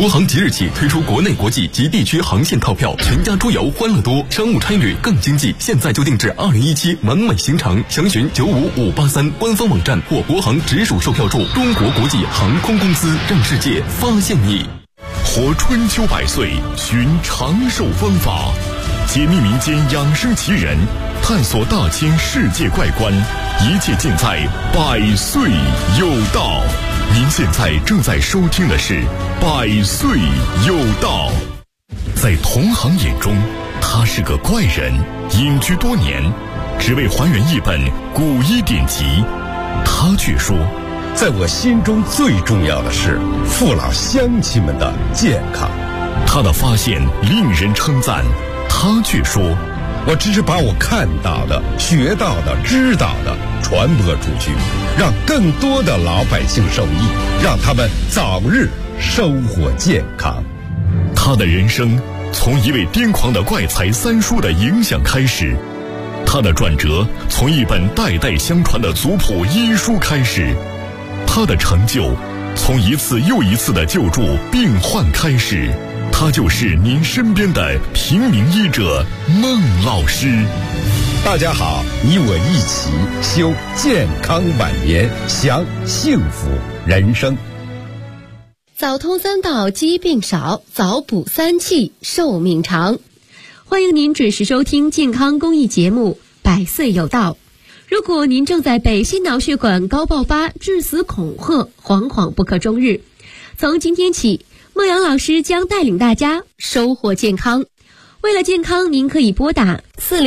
国航即日起推出国内、国际及地区航线套票，全家出游欢乐多，商务差旅更经济。现在就定制2017完美行程，详询95583官方网站或国航直属售票处。中国国际航空公司，让世界发现你。 活春秋百岁，寻长寿方法，解密民间养生奇人，探索大千世界怪观，一切尽在百岁有道。您现在正在收听的是百岁有道。在同行眼中，他是个怪人，隐居多年，只为还原一本古医典籍。他却说， 在我心中最重要的是父老乡亲们的健康。 他的发现令人称赞，他却说， 我只是把我看到的、学到的、知道的传播出去，让更多的老百姓受益，让他们早日收获健康。 他的人生从一位癫狂的怪才三叔的影响开始，他的转折从一本代代相传的族谱医书开始，他的成就从一次又一次的救助病患开始。他就是您身边的平民医者孟老师。 大家好，你我一起修健康晚年，享幸福人生。 早通三道疾病少，早补三气寿命长。欢迎您准时收听健康公益节目百岁有道。如果您正在被心脑血管高爆发致死恐吓，惶惶不可终日，从今天起，孟阳老师将带领大家收获健康。为了健康，您可以拨打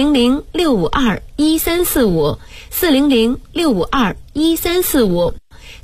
400-652-1345 400-652-1345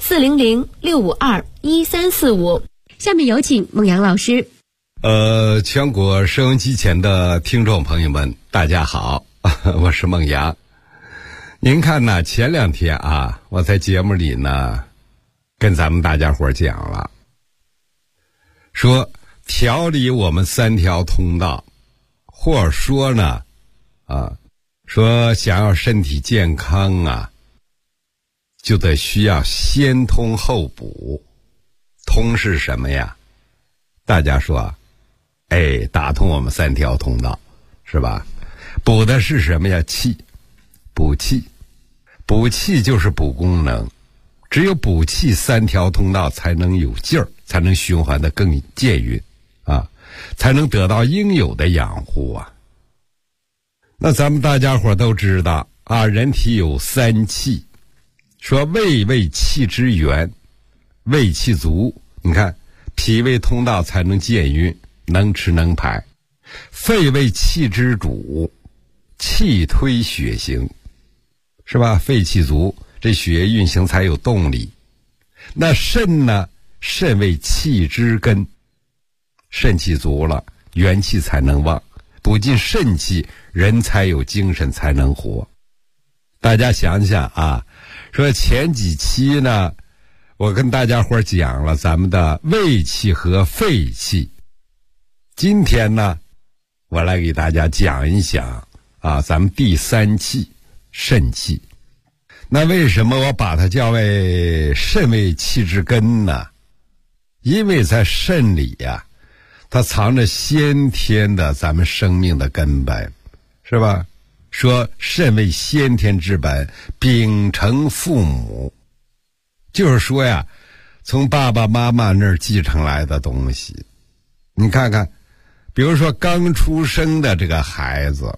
400-652-1345。下面有请孟阳老师。 全国收音机前的听众朋友们，大家好，我是孟阳。您看呢，前两天啊，我在节目里呢，跟咱们大家伙讲了，说调理我们三条通道，或者说呢，说想要身体健康啊，就得需要先通后补。通是什么呀？大家说，打通我们三条通道，是吧？补的是什么呀？气，补气。补气就是补功能，只有补气三条通道才能有劲儿，才能循环的更健运啊，才能得到应有的养护啊。那咱们大家伙都知道啊，人体有三气，说胃为气之源，胃气足，你看脾胃通道才能健运，能吃能排。肺为气之主，气推血行，是吧？肺气足，这血液运行才有动力。那肾呢？肾为气之根，肾气足了，元气才能旺，补进肾气，人才有精神，才能活。大家想想啊，说前几期呢，我跟大家伙讲了咱们的胃气和肺气。今天呢，我来给大家讲一讲啊，咱们第三气肾气。那为什么我把它叫为肾为气之根呢？因为在肾里呀，它藏着先天的咱们生命的根本，是吧？说肾为先天之本，秉承父母，就是说呀，从爸爸妈妈那儿继承来的东西。你看看，比如说刚出生的这个孩子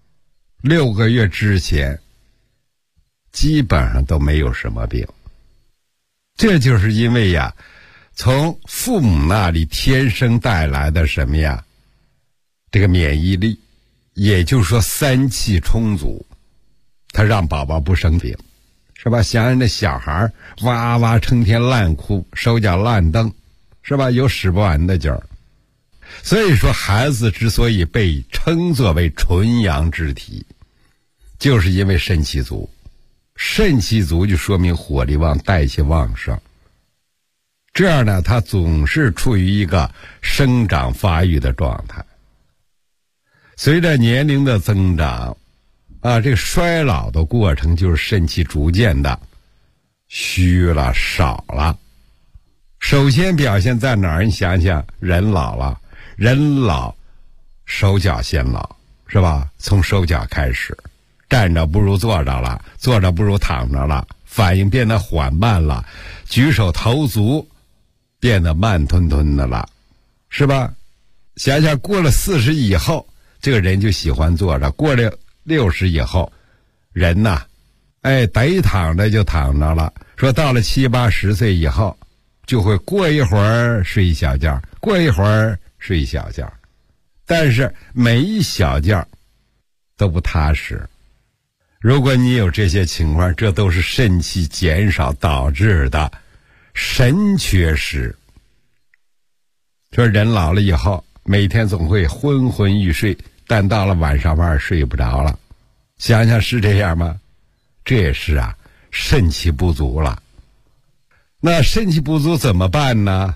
，6个月之前基本上都没有什么病，这就是因为呀，从父母那里天生带来的什么呀，这个免疫力，也就是说三气充足，他让宝宝不生病，是吧？想想那小孩哇哇成天烂哭，手脚烂蹬，是吧？有使不完的劲儿。所以说孩子之所以被称作为纯阳之体，就是因为肾气足。肾气足就说明火力旺，代谢旺盛，这样呢，他总是处于一个生长发育的状态。随着年龄的增长啊，这个衰老的过程就是肾气逐渐的虚了少了。 首先表现在哪儿？你想想，人老了，人老手脚先老，是吧？从手脚开始，站着不如坐着了，坐着不如躺着了，反应变得缓慢了，举手投足变得慢吞吞的了，是吧？想想过了40以后，这个人就喜欢坐着，过了60以后，人呐，得躺着就躺着了。说到了70、80岁以后，就会过一会儿睡一小觉，过一会儿睡一小觉，但是每一小觉都不踏实。如果你有这些情况，这都是肾气减少导致的神缺失。说人老了以后，每天总会昏昏欲睡，但到了晚上反而睡不着了。想想是这样吗？这也是肾气不足了。那肾气不足怎么办呢？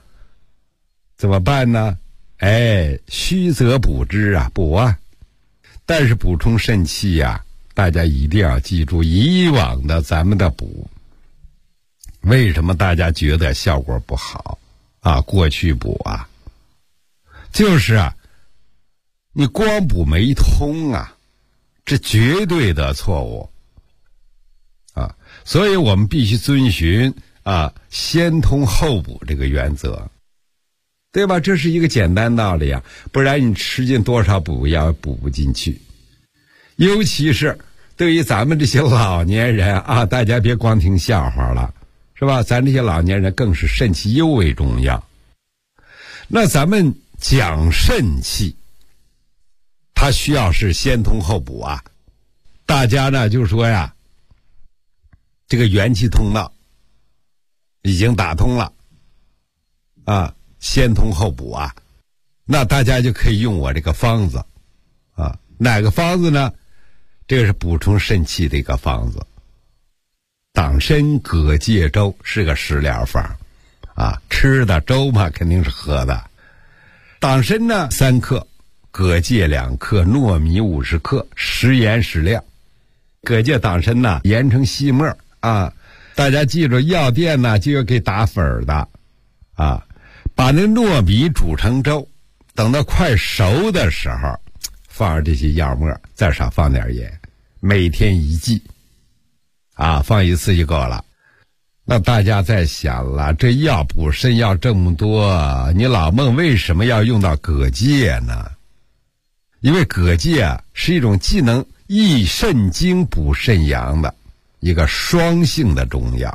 虚则补之补啊。但是补充肾气大家一定要记住，以往的咱们的补，为什么大家觉得效果不好过去补就是你光补没通这绝对的错误所以我们必须遵循先通后补这个原则，对吧？这是一个简单道理不然你吃进多少补药补不进去。尤其是对于咱们这些老年人大家别光听笑话了，是吧？咱这些老年人更是肾气尤为重要。那咱们讲肾气，它需要是先通后补大家呢就说这个元气通道已经打通了先通后补那大家就可以用我这个方子哪个方子呢？这个是补充肾气的一个方子，党参葛芥粥是个食疗方吃的，粥嘛肯定是喝的。党参呢3克，葛芥2克，糯米50克，食盐适量。葛芥党参呢研成细末大家记住，药店呢就要给打粉的把那糯米煮成粥，等到快熟的时候放上这些药末，再少放点盐，每天1剂放一次就够了。那大家在想了，这药补肾药这么多，你老孟为什么要用到葛芥呢？因为葛芥是一种既能益肾精补肾阳的一个双性的中药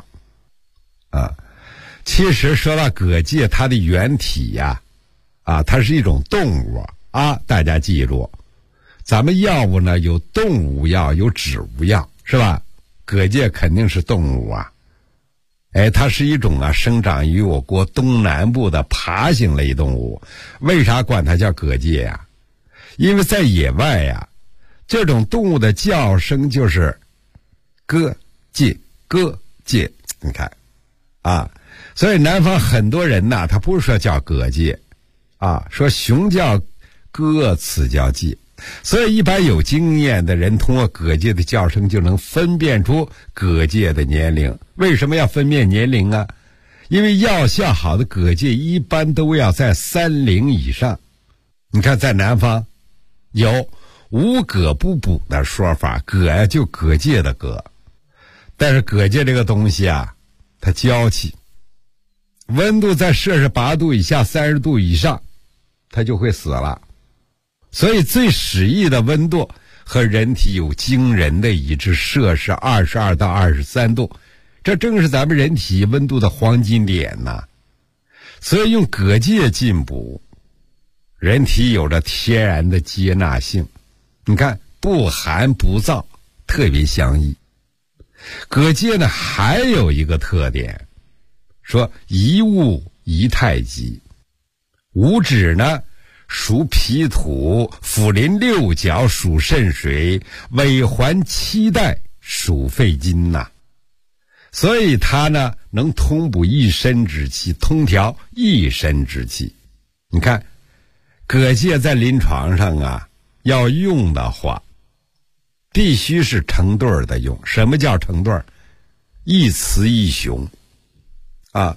其实说到葛芥，它的原体它是一种动物大家记住，咱们药物呢有动物药有植物药，是吧？葛芥肯定是动物它是一种生长于我国东南部的爬行类动物。为啥管它叫葛芥因为在野外这种动物的叫声就是咯芥咯芥，你看所以南方很多人他不是说叫葛芥说雄叫咯，雌叫芥。所以一般有经验的人通过葛芥的叫声就能分辨出葛芥的年龄。为什么要分辨年龄因为药效好的葛芥一般都要在30以上。你看在南方有无葛不补的说法，葛就葛芥的葛，但是葛芥这个东西它娇气，温度在摄氏8度以下30度以上它就会死了。所以最适宜的温度和人体有惊人的一致，摄氏22到23度，这正是咱们人体温度的黄金点所以用葛芥进补，人体有着天然的接纳性，你看不寒不燥，特别相宜。葛芥呢还有一个特点，说一物一太极。五指呢属脾土，辅临六角属肾水，尾环七带属肺经所以它呢能通补一身之气，通调一身之气。你看葛芥在临床上要用的话必须是成对的用。什么叫成对？一雌一雄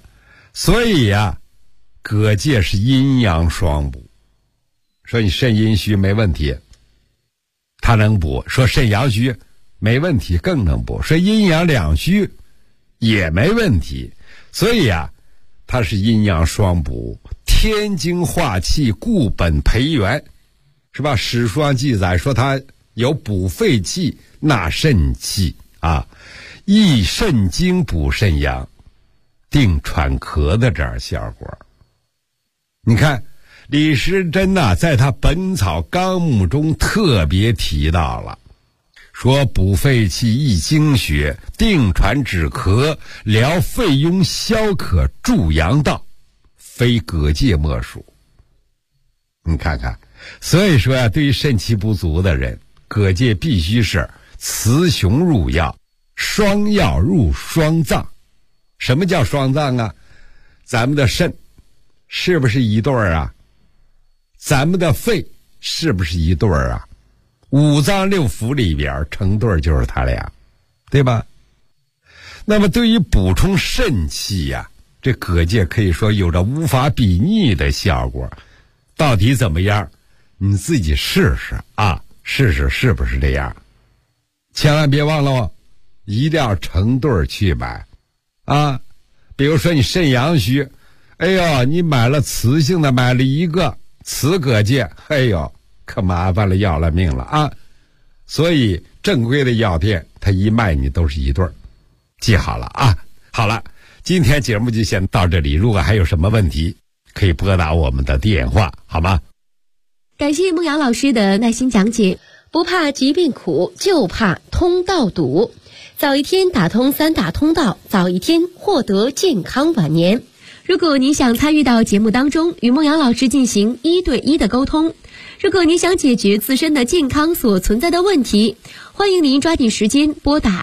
所以呀，蛤蚧是阴阳双补。说你肾阴虚没问题，它能补；说肾阳虚没问题，更能补；说阴阳两虚也没问题。所以呀，它是阴阳双补，天精化气，固本培元，是吧？史书上记载说它有补肺气、纳肾气啊，益肾精、补肾阳、定喘咳的这样效果。你看李时珍呐，在他《本草纲目》中特别提到了，说补肺气、益精血、定喘止咳、疗肺痈消渴、助阳道，非蛤蚧莫属。你看看，所以说对于肾气不足的人，蛤蚧必须是雌雄入药，双药入双脏。什么叫双脏啊？咱们的肾是不是一对儿啊？咱们的肺是不是一对儿啊？五脏六腑里边成对儿就是他俩，对吧？那么对于补充肾气呀，这蛤蚧可以说有着无法比拟的效果。到底怎么样？你自己试试啊，试试是不是这样？千万别忘了哦，一定要成对儿去买啊。比如说你肾阳虚，哎呦，你买了雌性的，买了一个雌蛤蚧，哎呦，可麻烦了，要了命了啊！所以正规的药店，它一卖你都是一对儿，记好了啊。好了，今天节目就先到这里，如果还有什么问题，可以拨打我们的电话，好吗？ 感谢孟阳老师的耐心讲解。不怕疾病苦，就怕通道堵。早一天打通3大通道，早一天获得健康晚年。如果您想参与到节目当中，与孟阳老师进行1对1的沟通，如果您想解决自身的健康所存在的问题，欢迎您抓紧时间拨打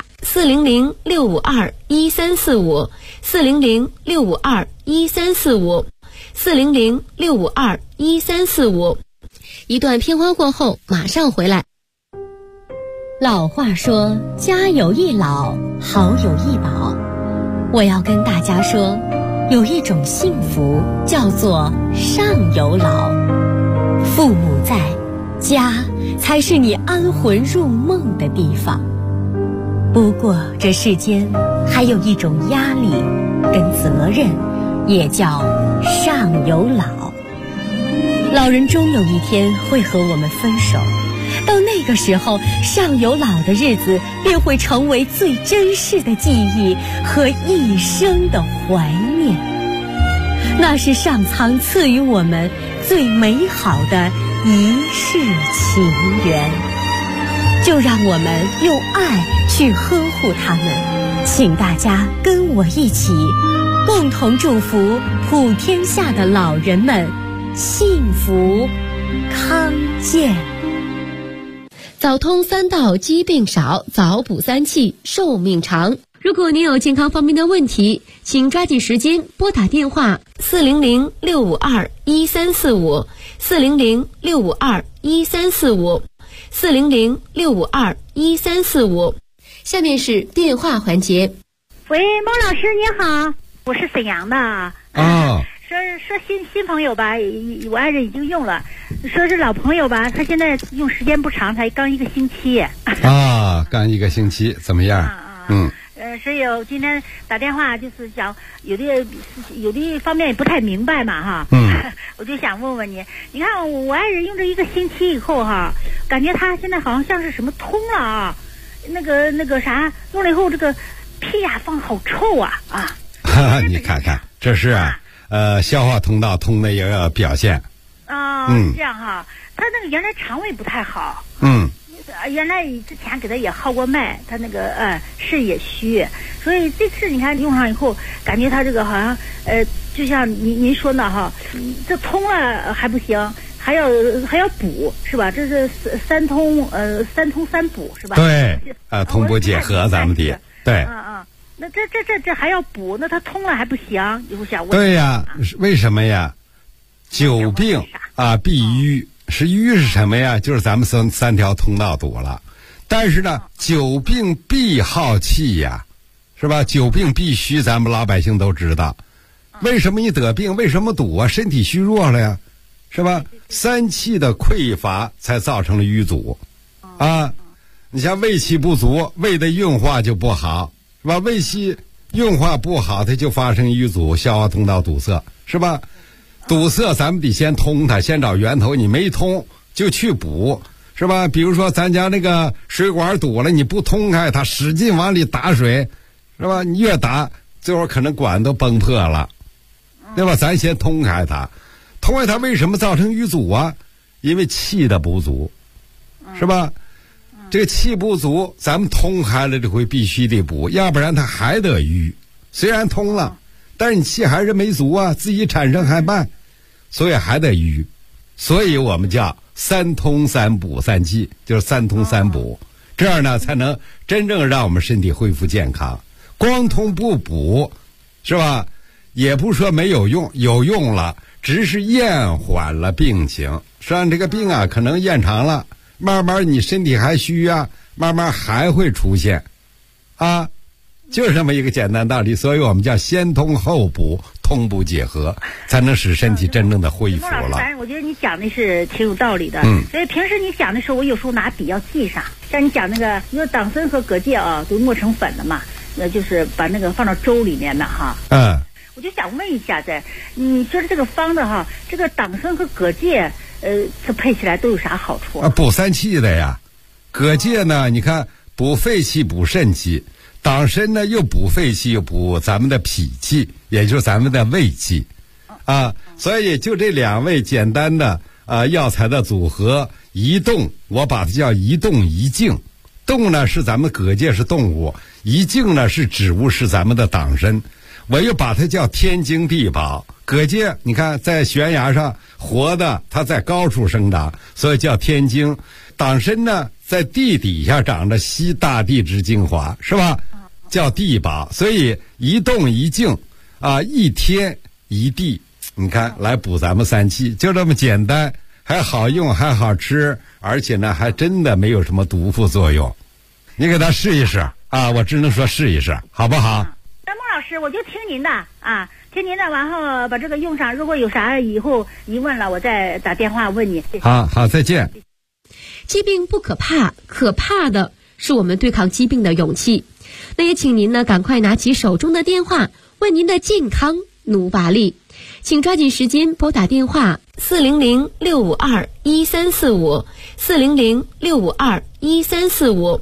400-652-1345 400-652-1345 400-652-1345。一段片花过后马上回来。 老话说，家有一老，好有一宝。我要跟大家说，有一种幸福叫做上有老。父母在，家才是你安魂入梦的地方。不过这世间还有一种压力跟责任，也叫上有老。老人终有一天会和我们分手，到那个时候，上有老的日子便会成为最珍视的记忆和一生的怀念。那是上苍赐予我们最美好的一世情缘，就让我们用爱去呵护他们。请大家跟我一起，共同祝福普天下的老人们幸福康健。 早通3道，疾病少；早补3气，寿命长。如果您有健康方面的问题，请抓紧时间拨打电话400-652-1345 400-652-1345 400-652-1345。下面是电话环节。 喂，孟老师你好，我是沈阳的啊。说新朋友吧，我爱人已经用了，说是老朋友吧，他现在用时间不长，才刚1个星期啊，刚1个星期，怎么样？ 所以我今天打电话就是想有的方面也不太明白嘛哈，我就想问问你，你看我爱人用这1个星期以后哈，感觉他现在好像是什么通了啊，那个啥用了以后这个屁呀放好臭啊。 你看看，这是消化通道通的一个表现这样哈，他那个原来肠胃不太好，原来之前给他也号过脉，他那个肾也虚，所以这次你看用上以后，感觉他这个好像就像您说的哈，这通了还不行，还要补是吧？这是三通3补是吧？ 对，同补结合咱们的对。 那这还要补，那他通了还不行，我想问。 对呀，为什么呀？久病必瘀，瘀是什么呀？就是咱们三条通道堵了。但是呢，久病必耗气呀，是吧？久病必虚，咱们老百姓都知道。 为什么你得病？为什么堵啊？身体虚弱了呀，是吧？三气的匮乏才造成了瘀阻啊。你像胃气不足，胃的运化就不好，是吧？胃气运化不好，它就发生瘀阻，消化通道堵塞，是吧？堵塞咱们得先通它，先找源头，你没通就去补，是吧？比如说咱家那个水管堵了，你不通开它，使劲往里打水，是吧？你越打最后可能管都崩破了，对吧？咱先通开它，通开它为什么造成瘀阻啊？因为气的不足，是吧？这个气不足，咱们通开了这回必须得补，要不然它还得瘀。虽然通了，但是你气还是没足啊，自己产生还慢，所以还得瘀。所以我们叫三通三补三气，就是三通三补，这样呢才能真正让我们身体恢复健康。光通不补，是吧？也不说没有用，有用了，只是延缓了病情。实际上这个病啊，可能延长了，慢慢你身体还虚啊，慢慢还会出现，啊，就是这么一个简单道理。所以我们叫先通后补，通补结合，才能使身体真正的恢复了。 反正我觉得你讲的是挺有道理的。所以平时你讲的时候，我有时候拿笔要记上。像你讲那个，因为党参和葛芥啊，都磨成粉了嘛，就是把那个放到粥里面的哈。我就想问一下你说的这个方子哈，这个党参和葛芥，这配起来都有啥好处啊？ 补三气的呀。葛芥呢，你看补肺气、补肾气；党参呢，又补肺气，又补咱们的脾气，也就是咱们的胃气，啊。所以就这两味简单的药材的组合，一动，我把它叫一动一静。动呢是咱们葛芥是动物，一静呢是植物，是咱们的党参。我又把它叫天经地宝。葛芥你看在悬崖上活的，它在高处生长，所以叫天经。党参呢在地底下长着，吸大地之精华，是吧？叫地宝。所以一动一静啊，一天一地，你看来补咱们三气，就这么简单，还好用，还好吃，而且呢还真的没有什么毒副作用。你给它试一试啊，我只能说试一试，好不好？ 孟老师，我就听您的啊，听您的，然后把这个用上。如果有啥以后疑问了，我再打电话问你。 好，再见。 疾病不可怕，可怕的是我们对抗疾病的勇气。那也请您呢赶快拿起手中的电话，为您的健康努把力。请抓紧时间拨打电话400-652-1345 400-652-1345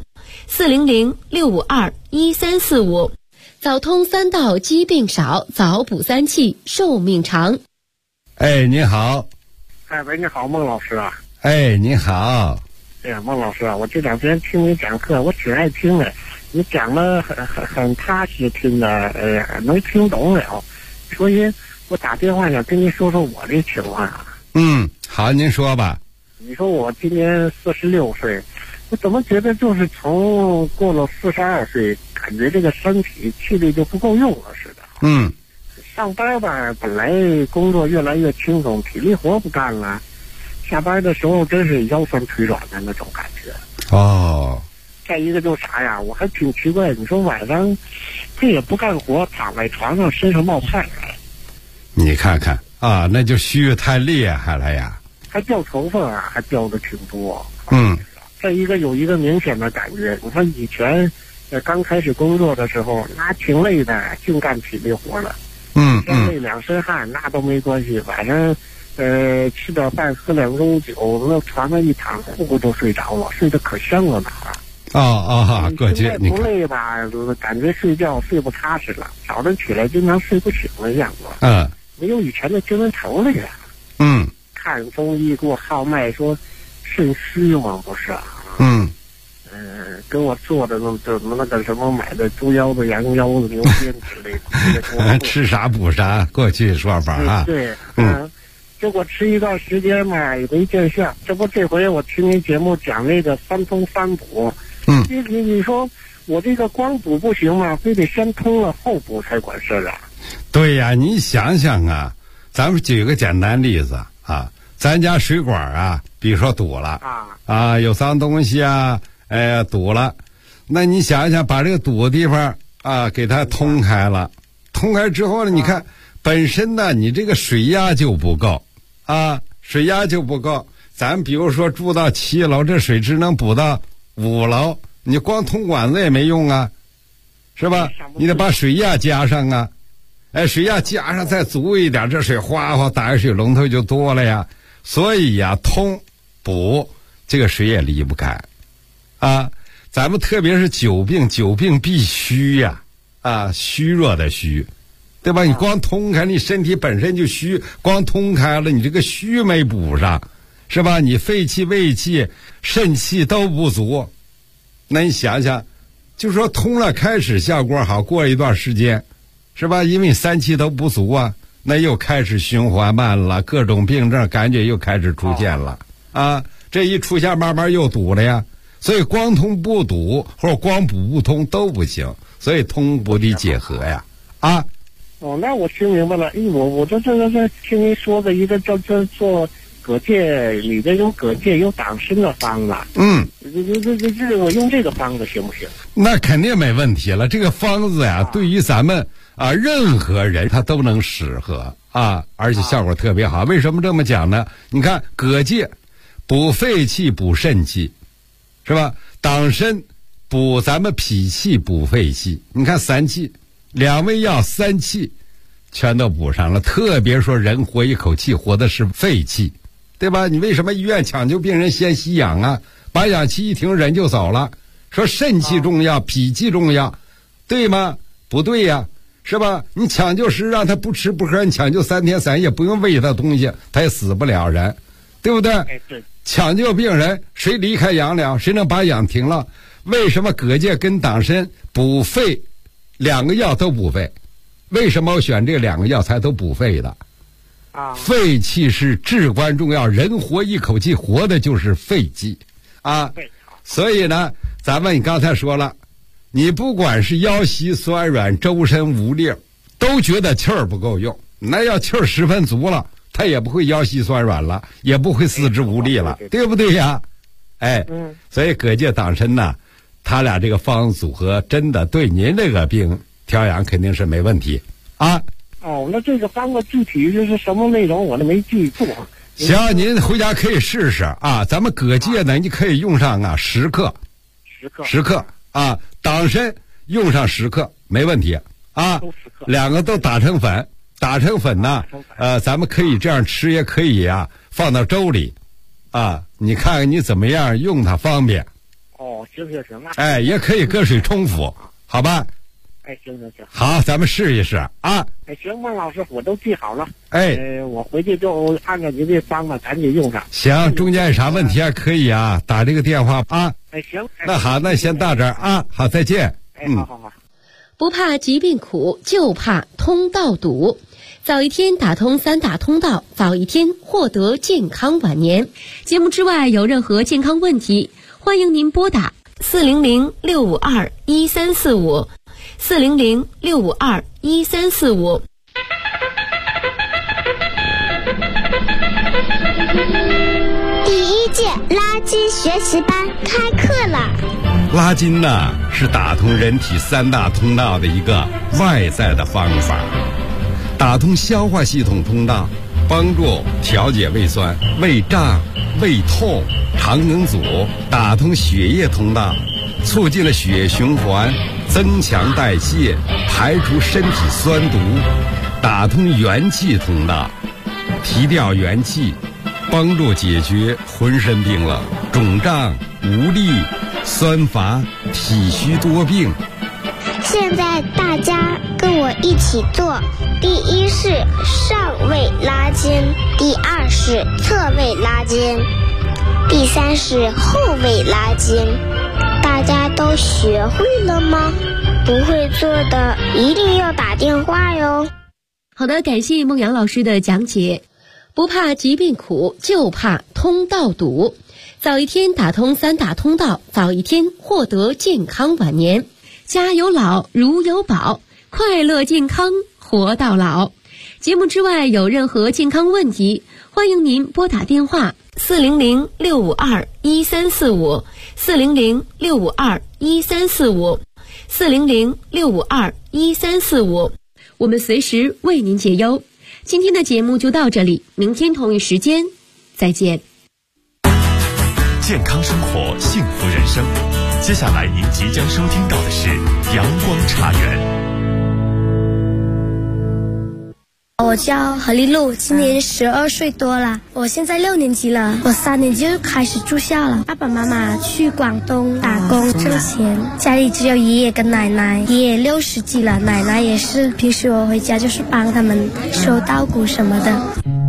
400-652-1345。早通三道疾病少，早补三气寿命长。 你好。 喂，你好，孟老师啊。 你好。 哎呀，孟老师啊，我这两天听你讲课，我挺爱听的，你讲了很踏实，听的能听懂了，所以我打电话想跟您说说我的情况啊。 好，您说吧。 你说我今年46岁，我怎么觉得就是从过了42岁，感觉这个身体气力就不够用了似的。上班吧，本来工作越来越轻松，体力活不干了，下班的时候真是腰酸腿软的那种感觉。再一个就啥呀，我还挺奇怪，你说晚上这也不干活，躺在床上身上冒汗来。 你看看啊，那就虚太厉害了呀。 还掉头发啊，还掉的挺多。再一个有一个明显的感觉，你看以前刚开始工作的时候，那挺累的，净干体力活了。先累两身汗那都没关系，晚上吃点饭喝2盅酒，那床上一躺，呼呼都睡着了，睡得可香了呢。 过去你不累吧，感觉睡觉睡不踏实了，早上起来经常睡不醒的样子。没有以前的精神头了呀。看中医给我号脉说肾虚嘛，不是啊。跟我做的那个什么买的猪腰子、羊腰子、牛鞭之类的， 吃啥补啥，过去说法啊。 对，结果吃一段时间嘛也没见效。这不这回我听您节目讲那个三通三补，你说我这个光补不行吗？非得先通了后补才管事啊。 对呀，你想想啊，咱们举个简单例子啊，咱家水管啊，比如说堵了有脏东西啊，堵了，那你想一想，把这个堵的地方啊给它通开了，通开之后呢，你看本身呢你这个水压就不够啊，水压就不够。咱比如说住到7楼，这水只能补到5楼，你光通管子也没用啊，是吧？你得把水压加上啊，水压加上再足一点，这水哗哗打开水龙头就多了呀。所以呀，通补这个水也离不开啊。咱们特别是久病必虚呀，虚弱的虚，对吧？你光通开，你身体本身就虚，光通开了，你这个虚没补上。是吧？你肺气、胃气、肾气都不足，那你想想，就说通了开始效果好，过一段时间，是吧？因为3气都不足啊，那又开始循环慢了，各种病症感觉又开始出现了啊！这一出现，慢慢又堵了呀。所以光通不堵，或者光补不通都不行，所以通补得结合呀啊！ 那我听明白了。我这听您说的一个叫做。蛤蚧里边有蛤蚧有党参的方子，这我用这个方子行不行？ 那肯定没问题了。这个方子呀，对于咱们任何人他都能适合啊，而且效果特别好。为什么这么讲呢？你看蛤蚧补肺气补肾气，是吧？党参补咱们脾气补肺气，你看3气，2味药3气全都补上了。特别说人活一口气，活的是肺气。对吧？你为什么医院抢救病人先吸氧啊？把氧气一停，人就走了。说肾气重要，脾气重要，对吗？不对呀，是吧？你抢救时让他不吃不喝，你抢救3天3夜，不用喂他东西，他也死不了人，对不对？抢救病人，谁离开氧了？谁能把氧停了？为什么蛤蚧跟党参补肺2个药都补肺？为什么我选这2个药材都补肺的？肺气是至关重要，人活一口气，活的就是肺气啊。所以呢，你刚才说了，你不管是腰膝酸软、周身无力，都觉得气儿不够用，那要气儿10分足了，他也不会腰膝酸软了，也不会四肢无力了，对不对呀？所以蛤蚧党参呢，他俩这个方子组合真的对您这个病调养肯定是没问题啊。 那这个方子具体就是什么内容我都没记住。 行，您回家可以试试啊。咱们蛤蚧呢，你可以用上10克，10克啊。党参用上10克，没问题啊。2个都打成粉，打成粉呢，咱们可以这样吃，也可以放到粥里啊。你看看你怎么样用它方便。 行。 也可以搁水冲服，好吧？ 行。 好，咱们试一试啊。 行，孟老师，我都记好了。我回去就按照您这方法赶紧用上。 行，中间有啥问题可以打这个电话啊。 行。 那好，那先到这儿啊。好，再见。 好。 不怕疾病苦，就怕通道堵。早一天打通3大通道，早一天获得健康晚年。节目之外有任何健康问题，欢迎您拨打400-652-1345。400-652-1345。 第1届拉筋学习班开课了。 拉筋呢，是打通人体3大通道的一个外在的方法，打通消化系统通道，帮助调节胃酸、胃胀、胃痛、肠梗阻；打通血液通道，促进了血液循环，增强代谢，排除身体酸毒；打通元气通道，提调元气，帮助解决浑身病了、肿胀、无力、酸乏、体虚多病。 现在大家跟我一起做：第1是上位拉筋，第2是侧位拉筋，第3是后位拉筋。大家都学会了吗？不会做的一定要打电话哟。 好的，感谢孟阳老师的讲解。不怕疾病苦，就怕通道堵。早一天打通3大通道，早一天获得健康晚年。家有老，如有宝，快乐健康活到老。节目之外有任何健康问题，欢迎您拨打电话400-652-1345。400-652-1345。400-652-1345。 我们随时为您解忧。今天的节目就到这里，明天同一时间再见。 健康生活，幸福人生。接下来您即将收听到的是阳光茶园。 我叫何丽露，今年12岁多了。我现在6年级了，我3年级就开始住校了。爸爸妈妈去广东打工挣钱，家里只有爷爷跟奶奶。爷爷60几了，奶奶也是。平时我回家就是帮他们收稻谷什么的。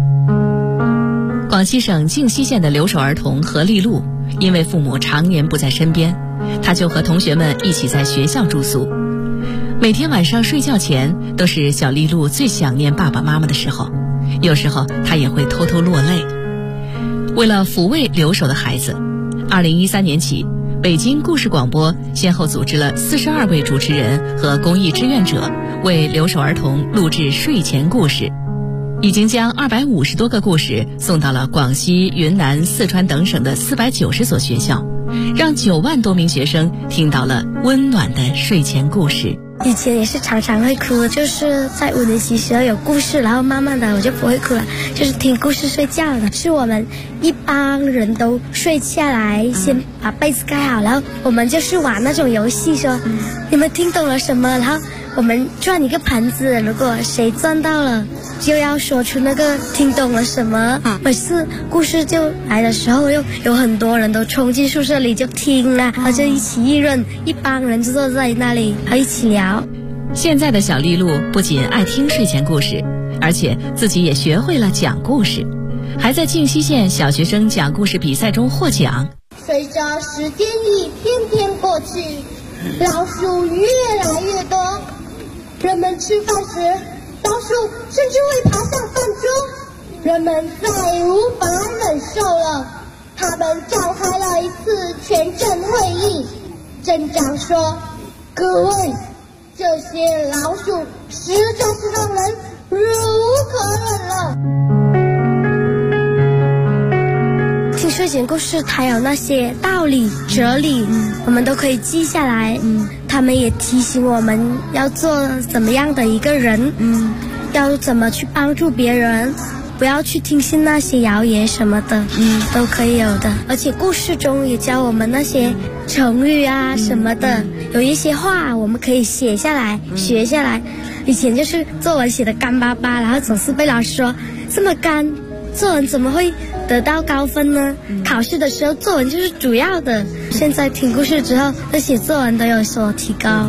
广西省靖西县的留守儿童何丽露，因为父母常年不在身边，她就和同学们一起在学校住宿。每天晚上睡觉前都是小丽露最想念爸爸妈妈的时候，有时候她也会偷偷落泪。为了抚慰留守的孩子，2013年起，北京故事广播先后组织了42位主持人和公益志愿者为留守儿童录制睡前故事，已经将250多个故事送到了广西、云南、四川等省的490所学校，让9万多名学生听到了温暖的睡前故事。 以前也是常常会哭，就是在5年级时候有故事，然后慢慢的我就不会哭了，就是听故事睡觉了。是我们一帮人都睡下来，先把被子盖好，然后我们就是玩那种游戏，说你们听懂了什么，然后我们转一个盘子，如果谁转到了就要说出那个听懂了什么。每次故事就来的时候，又有很多人都冲进宿舍里就听了，然后就一起议论，一帮人就坐在那里还一起聊。 现在的小丽露不仅爱听睡前故事，而且自己也学会了讲故事，还在靖西县小学生讲故事比赛中获奖。 随着时间一天天过去，老鼠越来越多，人们吃饭时老鼠甚至会爬上饭桌，人们再无法忍受了，他们召开了一次全镇会议。镇长说：“各位，这些老鼠实在是让人忍无可忍了。”听睡前故事，它有那些道理、哲理，我们都可以记下来。他们也提醒我们要做怎么样的一个人，要怎么去帮助别人，不要去听信那些谣言什么的，都可以有的。而且故事中也教我们那些成语啊什么的，有一些话我们可以写下来、学下来。以前就是作文写的干巴巴，然后总是被老师说这么干，作文怎么会得到高分呢？考试的时候作文就是主要的。现在听故事之后，那写作文都有所提高。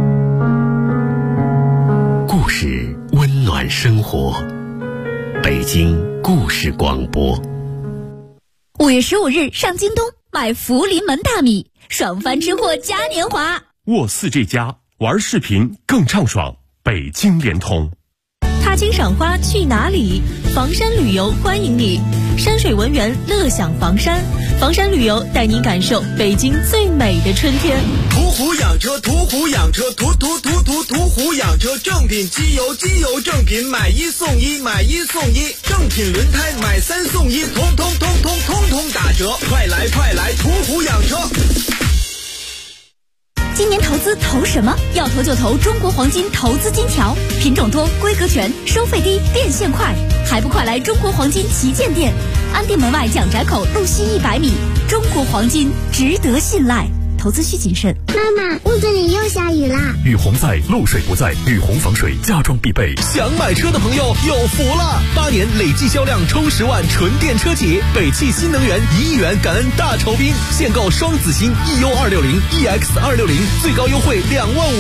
故事温暖生活，北京故事广播。 5月15日上京东买福临门大米，爽翻吃货嘉年华。 沃4G+玩视频更畅爽，北京联通。 踏青赏花去哪里？房山旅游欢迎你，山水文园乐享房山，房山旅游带您感受北京最美的春天。 途虎养车，途虎养车，途虎养车，正品机油，机油正品，买1送1，买1送1，正品轮胎买3送1，通通打折，快来途虎养车。 今年投资投什么？要投就投中国黄金投资金条，品种多，规格全，收费低，变现快，还不快来中国黄金旗舰店，安定门外蒋宅口路西100米，中国黄金值得信赖，投资需谨慎。 妈妈，屋子里又下雨啦！ 雨洪在，漏水不在，雨洪防水家装必备。 想买车的朋友有福了！8年累计销量冲10万纯电车企，北汽新能源1亿元感恩大酬宾，现购双子星 EU260、EX260，最高优惠2万5。